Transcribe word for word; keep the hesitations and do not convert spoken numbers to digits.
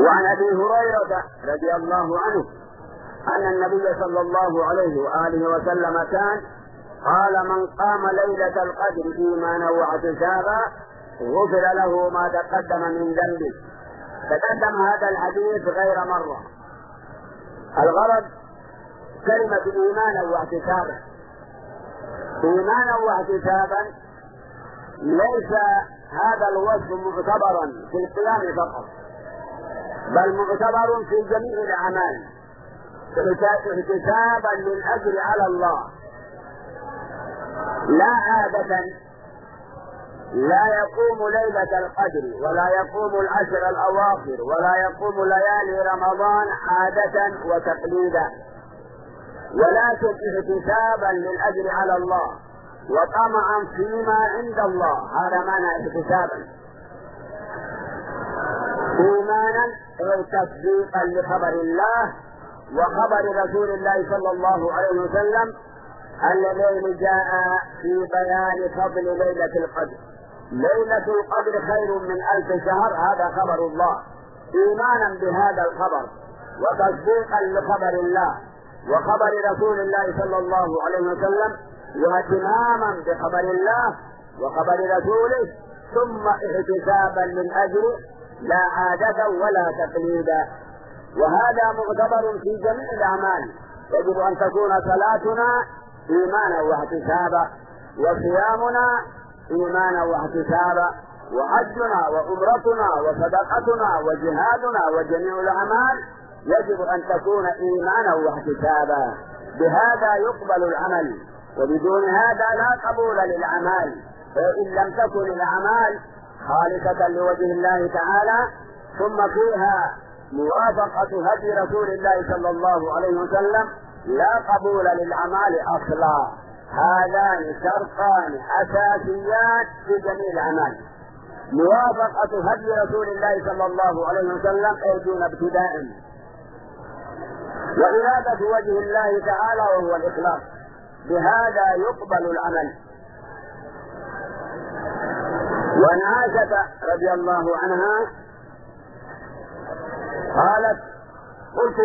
وعن أبي هريرة رضي الله عنه أن النبي صلى الله عليه وآله وسلم كان قال: من قام ليلة القدر إيمانا واحتسابا غفر له ما تقدم من ذنبه. تقدم هذا الحديث غير مرة. الغرض كلمة إيمانا واحتسابا. إيمانا واحتسابا ليس هذا الوصف معتبرا في القيام فقط، بل معتبر في جميع الأعمال احتسابا للأجر على الله. لا عادة لا يقوم ليلة القدر ولا يقوم العشر الأواخر ولا يقوم ليالي رمضان عادة وتقليدا، ولكن احتسابا للأجر على الله وطمعا فيما عند الله. هذا معنى احتسابا. إيمانا أي تصديقا لخبر الله وخبر رسول الله صلى الله عليه وسلم الذين جاء في بيان فضل ليلة القدر. ليلة القدر خير من ألف شهر، هذا خبر الله. إيمانا بهذا الخبر وتصديقا لخبر الله وخبر رسول الله صلى الله عليه وسلم واهتماما بخبر الله وخبر رسوله، ثم احتسابا للأجر لا عادة ولا تقليدا. وهذا معتبر في جميع الأعمال. يجب أن تكون صلاتنا إيمانا واحتسابا، وصيامنا إيمانا واحتسابا، وحجنا وعمرتنا وصدقتنا وجهادنا وجميع الأعمال يجب أن تكون إيمانا واحتسابا. بهذا يقبل العمل، وبدون هذا لا قبول للأعمال. فإن لم تكن الأعمال خالصة لوجه الله تعالى ثم فيها موافقة هدي رسول الله صلى الله عليه وسلم لا قبول للأعمال أصلا. هذان شرطان أساسيان في جميع الأعمال: موافقة هدي رسول الله صلى الله عليه وسلم أي دون ابتداء، وإرادة وجه الله تعالى وهو الإخلاص. بهذا يقبل العمل. وعن عائشة رضي الله عنها قالت: قلت